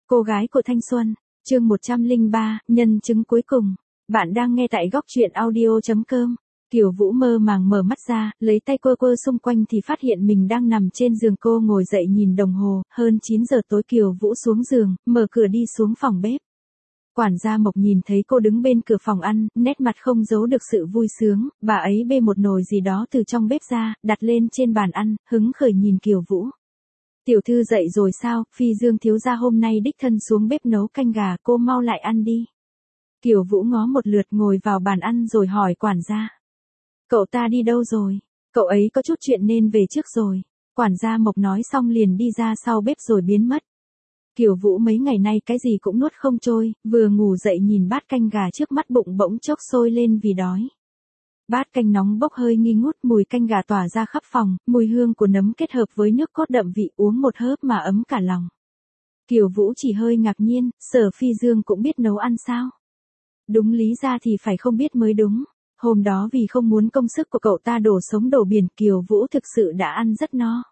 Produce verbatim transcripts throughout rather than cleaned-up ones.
Cô gái của thanh xuân, chương một trăm lẻ ba, nhân chứng cuối cùng. Bạn đang nghe tại góc truyện audio chấm com. Kiều Vũ mơ màng mở mắt ra, lấy tay quơ quơ xung quanh thì phát hiện mình đang nằm trên giường. Cô ngồi dậy nhìn đồng hồ, hơn chín giờ tối. Kiều Vũ xuống giường, mở cửa đi xuống phòng bếp. Quản gia Mộc nhìn thấy cô đứng bên cửa phòng ăn, nét mặt không giấu được sự vui sướng. Bà ấy bê một nồi gì đó từ trong bếp ra, đặt lên trên bàn ăn, hứng khởi nhìn Kiều Vũ. Tiểu thư dậy rồi sao? Phi Dương thiếu gia hôm nay đích thân xuống bếp nấu canh gà, cô mau lại ăn đi. Kiều Vũ ngó một lượt ngồi vào bàn ăn rồi hỏi quản gia. Cậu ta đi đâu rồi? Cậu ấy có chút chuyện nên về trước rồi. Quản gia Mộc nói xong liền đi ra sau bếp rồi biến mất. Kiều Vũ mấy ngày nay cái gì cũng nuốt không trôi, vừa ngủ dậy nhìn bát canh gà trước mắt bụng bỗng chốc sôi lên vì đói. Bát canh nóng bốc hơi nghi ngút, mùi canh gà tỏa ra khắp phòng, mùi hương của nấm kết hợp với nước cốt đậm vị, uống một hớp mà ấm cả lòng. Kiều Vũ chỉ hơi ngạc nhiên, Sở Phi Dương cũng biết nấu ăn sao? Đúng lý ra thì phải không biết mới đúng. Hôm đó vì không muốn công sức của cậu ta đổ sống đổ biển, Kiều Vũ thực sự đã ăn rất no.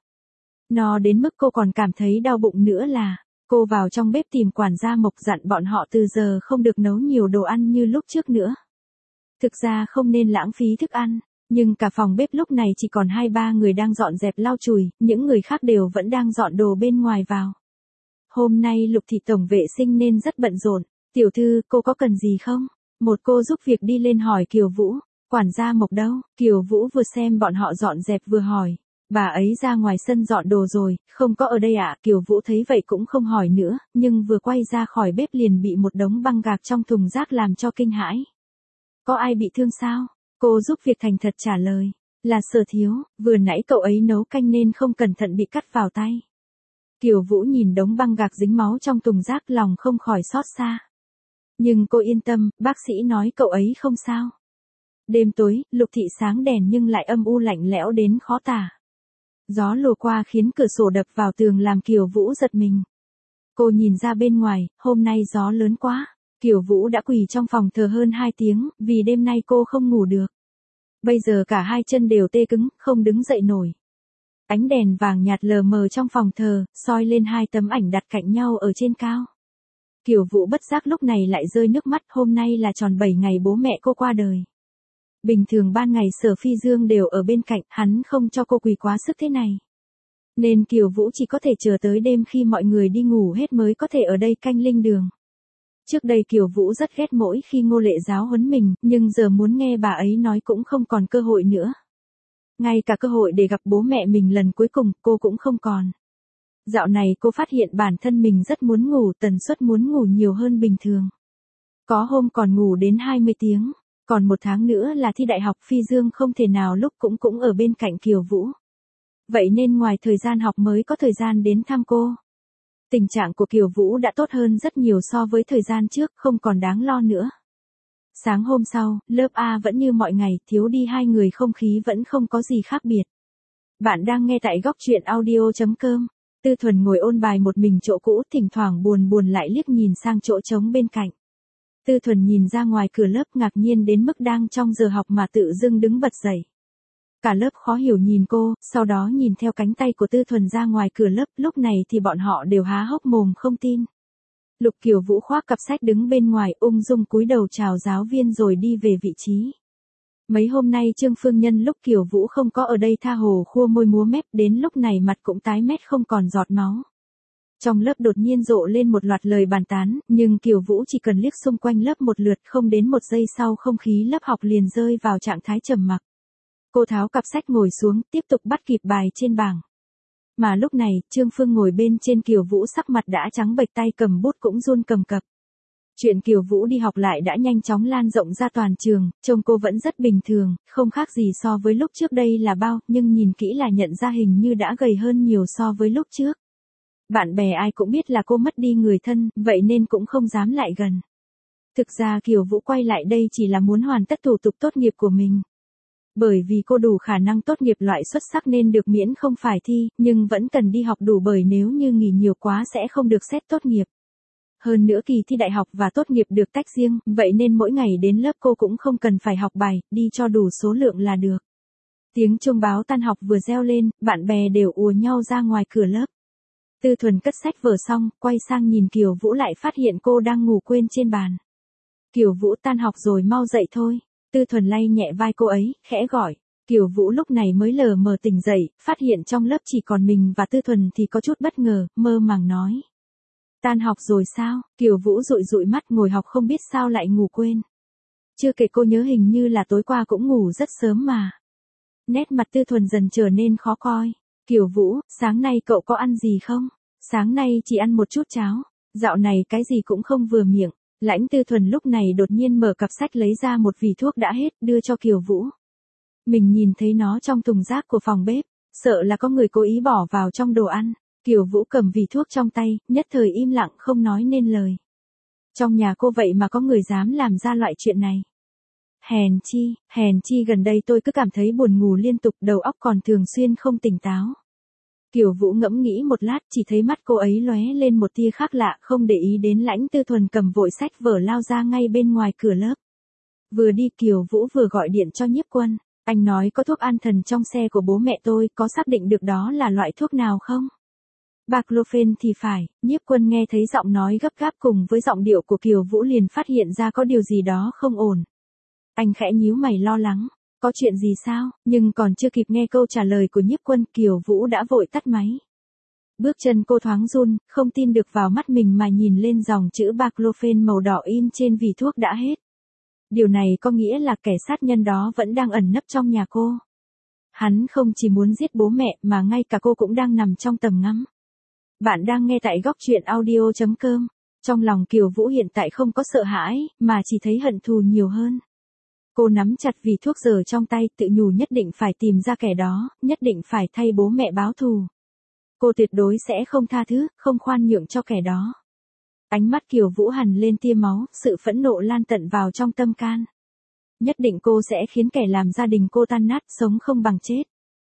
No đến mức cô còn cảm thấy đau bụng nữa là, cô vào trong bếp tìm quản gia Mộc dặn bọn họ từ giờ không được nấu nhiều đồ ăn như lúc trước nữa. Thực ra không nên lãng phí thức ăn, nhưng cả phòng bếp lúc này chỉ còn hai ba người đang dọn dẹp lau chùi, những người khác đều vẫn đang dọn đồ bên ngoài vào. Hôm nay Lục thị tổng vệ sinh nên rất bận rộn. Tiểu thư, cô có cần gì không? Một cô giúp việc đi lên hỏi Kiều Vũ. Quản gia Mộc đâu? Kiều Vũ vừa xem bọn họ dọn dẹp vừa hỏi. Bà ấy ra ngoài sân dọn đồ rồi, không có ở đây ạ. À? Kiều Vũ thấy vậy cũng không hỏi nữa, nhưng vừa quay ra khỏi bếp liền bị một đống băng gạc trong thùng rác làm cho kinh hãi. Có ai bị thương sao? Cô giúp việc thành thật trả lời. Là Sở thiếu, vừa nãy cậu ấy nấu canh nên không cẩn thận bị cắt vào tay. Kiều Vũ nhìn đống băng gạc dính máu trong thùng rác lòng không khỏi xót xa. Nhưng cô yên tâm, bác sĩ nói cậu ấy không sao. Đêm tối, Lục thị sáng đèn nhưng lại âm u lạnh lẽo đến khó tả. Gió lùa qua khiến cửa sổ đập vào tường làm Kiều Vũ giật mình. Cô nhìn ra bên ngoài, hôm nay gió lớn quá. Kiều Vũ đã quỳ trong phòng thờ hơn hai tiếng, vì đêm nay cô không ngủ được. Bây giờ cả hai chân đều tê cứng, không đứng dậy nổi. Ánh đèn vàng nhạt lờ mờ trong phòng thờ, soi lên hai tấm ảnh đặt cạnh nhau ở trên cao. Kiều Vũ bất giác lúc này lại rơi nước mắt, hôm nay là tròn bảy ngày bố mẹ cô qua đời. Bình thường ban ngày Sở Phi Dương đều ở bên cạnh, hắn không cho cô quỳ quá sức thế này. Nên Kiều Vũ chỉ có thể chờ tới đêm khi mọi người đi ngủ hết mới có thể ở đây canh linh đường. Trước đây Kiều Vũ rất ghét mỗi khi Ngô Lệ giáo huấn mình, nhưng giờ muốn nghe bà ấy nói cũng không còn cơ hội nữa. Ngay cả cơ hội để gặp bố mẹ mình lần cuối cùng, cô cũng không còn. Dạo này cô phát hiện bản thân mình rất muốn ngủ, tần suất muốn ngủ nhiều hơn bình thường. Có hôm còn ngủ đến hai mươi tiếng, còn một tháng nữa là thi đại học. Phi Dương không thể nào lúc cũng cũng ở bên cạnh Kiều Vũ. Vậy nên ngoài thời gian học mới có thời gian đến thăm cô. Tình trạng của Kiều Vũ đã tốt hơn rất nhiều so với thời gian trước, không còn đáng lo nữa. Sáng hôm sau, lớp A vẫn như mọi ngày, thiếu đi hai người không khí vẫn không có gì khác biệt. Bạn đang nghe tại góc truyện audio chấm com. Tư Thuần ngồi ôn bài một mình chỗ cũ, thỉnh thoảng buồn buồn lại liếc nhìn sang chỗ trống bên cạnh. Tư Thuần nhìn ra ngoài cửa lớp ngạc nhiên đến mức đang trong giờ học mà tự dưng đứng bật dậy. Cả lớp khó hiểu nhìn cô, sau đó nhìn theo cánh tay của Tư Thuần ra ngoài cửa lớp, lúc này thì bọn họ đều há hốc mồm không tin. Lục Kiều Vũ khoác cặp sách đứng bên ngoài, ung dung cúi đầu chào giáo viên rồi đi về vị trí. Mấy hôm nay Trương Phương Nhân lúc Kiều Vũ không có ở đây tha hồ khua môi múa mép, đến lúc này mặt cũng tái mét không còn giọt máu. Trong lớp đột nhiên rộ lên một loạt lời bàn tán, nhưng Kiều Vũ chỉ cần liếc xung quanh lớp một lượt, không đến một giây sau không khí lớp học liền rơi vào trạng thái trầm mặc. Cô tháo cặp sách ngồi xuống, tiếp tục bắt kịp bài trên bảng. Mà lúc này, Trương Phương ngồi bên trên Kiều Vũ sắc mặt đã trắng bệch, tay cầm bút cũng run cầm cập. Chuyện Kiều Vũ đi học lại đã nhanh chóng lan rộng ra toàn trường, trông cô vẫn rất bình thường, không khác gì so với lúc trước đây là bao, nhưng nhìn kỹ là nhận ra hình như đã gầy hơn nhiều so với lúc trước. Bạn bè ai cũng biết là cô mất đi người thân, vậy nên cũng không dám lại gần. Thực ra Kiều Vũ quay lại đây chỉ là muốn hoàn tất thủ tục tốt nghiệp của mình. Bởi vì cô đủ khả năng tốt nghiệp loại xuất sắc nên được miễn không phải thi, nhưng vẫn cần đi học đủ bởi nếu như nghỉ nhiều quá sẽ không được xét tốt nghiệp. Hơn nữa kỳ thi đại học và tốt nghiệp được tách riêng, vậy nên mỗi ngày đến lớp cô cũng không cần phải học bài, đi cho đủ số lượng là được. Tiếng chuông báo tan học vừa reo lên, bạn bè đều ùa nhau ra ngoài cửa lớp. Tư Thuần cất sách vở xong, quay sang nhìn Kiều Vũ lại phát hiện cô đang ngủ quên trên bàn. Kiều Vũ tan học rồi mau dậy thôi. Tư Thuần lay nhẹ vai cô ấy, khẽ gọi. Kiều Vũ lúc này mới lờ mờ tỉnh dậy, phát hiện trong lớp chỉ còn mình và Tư Thuần thì có chút bất ngờ, mơ màng nói. Tan học rồi sao? Kiều Vũ dụi dụi mắt ngồi học không biết sao lại ngủ quên. Chưa kể cô nhớ hình như là tối qua cũng ngủ rất sớm mà. Nét mặt Tư Thuần dần trở nên khó coi. Kiều Vũ, sáng nay cậu có ăn gì không? Sáng nay chỉ ăn một chút cháo. Dạo này cái gì cũng không vừa miệng. Lãnh Tư Thuần lúc này đột nhiên mở cặp sách lấy ra một vỉ thuốc đã hết đưa cho Kiều Vũ. Mình nhìn thấy nó trong thùng rác của phòng bếp, sợ là có người cố ý bỏ vào trong đồ ăn. Kiều Vũ cầm vỉ thuốc trong tay, nhất thời im lặng không nói nên lời. Trong nhà cô vậy mà có người dám làm ra loại chuyện này. Hèn chi, hèn chi gần đây tôi cứ cảm thấy buồn ngủ liên tục, đầu óc còn thường xuyên không tỉnh táo. Kiều Vũ ngẫm nghĩ một lát, chỉ thấy mắt cô ấy lóe lên một tia khác lạ, không để ý đến Lãnh Tư Thuần cầm vội sách vở lao ra ngay bên ngoài cửa lớp. Vừa đi Kiều Vũ vừa gọi điện cho Nhiếp Quân. Anh nói có thuốc an thần trong xe của bố mẹ tôi, có xác định được đó là loại thuốc nào không? Baclofen thì phải. Nhiếp Quân nghe thấy giọng nói gấp gáp cùng với giọng điệu của Kiều Vũ liền phát hiện ra có điều gì đó không ổn. Anh khẽ nhíu mày lo lắng. Có chuyện gì sao? Nhưng còn chưa kịp nghe câu trả lời của Nhiếp Quân, Kiều Vũ đã vội tắt máy. Bước chân cô thoáng run, không tin được vào mắt mình mà nhìn lên dòng chữ Baclofen màu đỏ in trên vỉ thuốc đã hết. Điều này có nghĩa là kẻ sát nhân đó vẫn đang ẩn nấp trong nhà cô. Hắn không chỉ muốn giết bố mẹ mà ngay cả cô cũng đang nằm trong tầm ngắm. Bạn đang nghe tại góc truyện audio chấm com. Trong lòng Kiều Vũ hiện tại không có sợ hãi, mà chỉ thấy hận thù nhiều hơn. Cô nắm chặt vỉ thuốc giờ trong tay, tự nhủ nhất định phải tìm ra kẻ đó, nhất định phải thay bố mẹ báo thù. Cô tuyệt đối sẽ không tha thứ, không khoan nhượng cho kẻ đó. Ánh mắt Kiều Vũ hằn lên tia máu, sự phẫn nộ lan tận vào trong tâm can. Nhất định cô sẽ khiến kẻ làm gia đình cô tan nát, sống không bằng chết.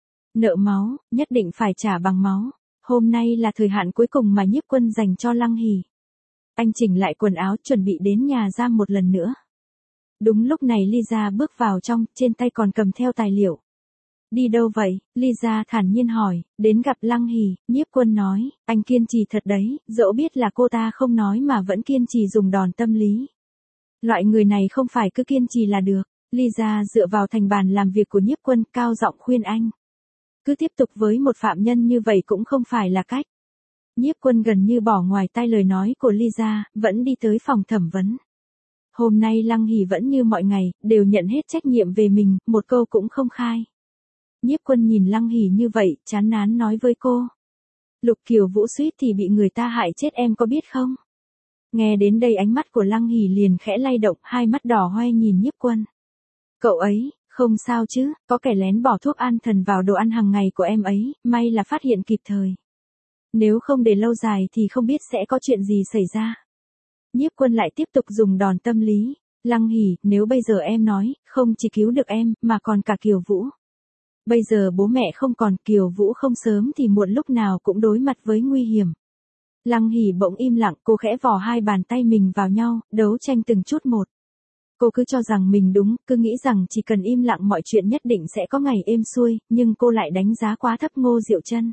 Nợ máu, nhất định phải trả bằng máu. Hôm nay là thời hạn cuối cùng mà Nhiếp Quân dành cho Lăng Hỉ. Anh chỉnh lại quần áo chuẩn bị đến nhà giam một lần nữa. Đúng lúc này Lisa bước vào trong, trên tay còn cầm theo tài liệu. Đi đâu vậy? Lisa thản nhiên hỏi. Đến gặp Lăng Hỉ. Nhiếp Quân nói, anh kiên trì thật đấy, dẫu biết là cô ta không nói mà vẫn kiên trì dùng đòn tâm lý. Loại người này không phải cứ kiên trì là được. Lisa dựa vào thành bàn làm việc của Nhiếp Quân, cao giọng khuyên anh. Cứ tiếp tục với một phạm nhân như vậy cũng không phải là cách. Nhiếp Quân gần như bỏ ngoài tai lời nói của Lisa, vẫn đi tới phòng thẩm vấn. Hôm nay Lăng Hỉ vẫn như mọi ngày, đều nhận hết trách nhiệm về mình, một câu cũng không khai. Nhiếp Quân nhìn Lăng Hỉ như vậy, chán nán nói với cô. Lục Kiều Vũ suýt thì bị người ta hại chết em có biết không? Nghe đến đây ánh mắt của Lăng Hỉ liền khẽ lay động, hai mắt đỏ hoe nhìn Nhiếp Quân. Cậu ấy, không sao chứ, có kẻ lén bỏ thuốc an thần vào đồ ăn hàng ngày của em ấy, may là phát hiện kịp thời. Nếu không để lâu dài thì không biết sẽ có chuyện gì xảy ra. Nhiếp Quân lại tiếp tục dùng đòn tâm lý. Lăng Hỉ, nếu bây giờ em nói, không chỉ cứu được em, mà còn cả Kiều Vũ. Bây giờ bố mẹ không còn, Kiều Vũ không sớm thì muộn lúc nào cũng đối mặt với nguy hiểm. Lăng Hỉ bỗng im lặng, cô khẽ vò hai bàn tay mình vào nhau, đấu tranh từng chút một. Cô cứ cho rằng mình đúng, cứ nghĩ rằng chỉ cần im lặng mọi chuyện nhất định sẽ có ngày êm xuôi, nhưng cô lại đánh giá quá thấp Ngô Diệu Trân.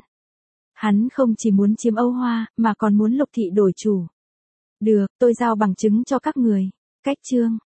Hắn không chỉ muốn chiếm Âu Hoa, mà còn muốn Lục Thị đổi chủ. Được, tôi giao bằng chứng cho các người. Cách chương.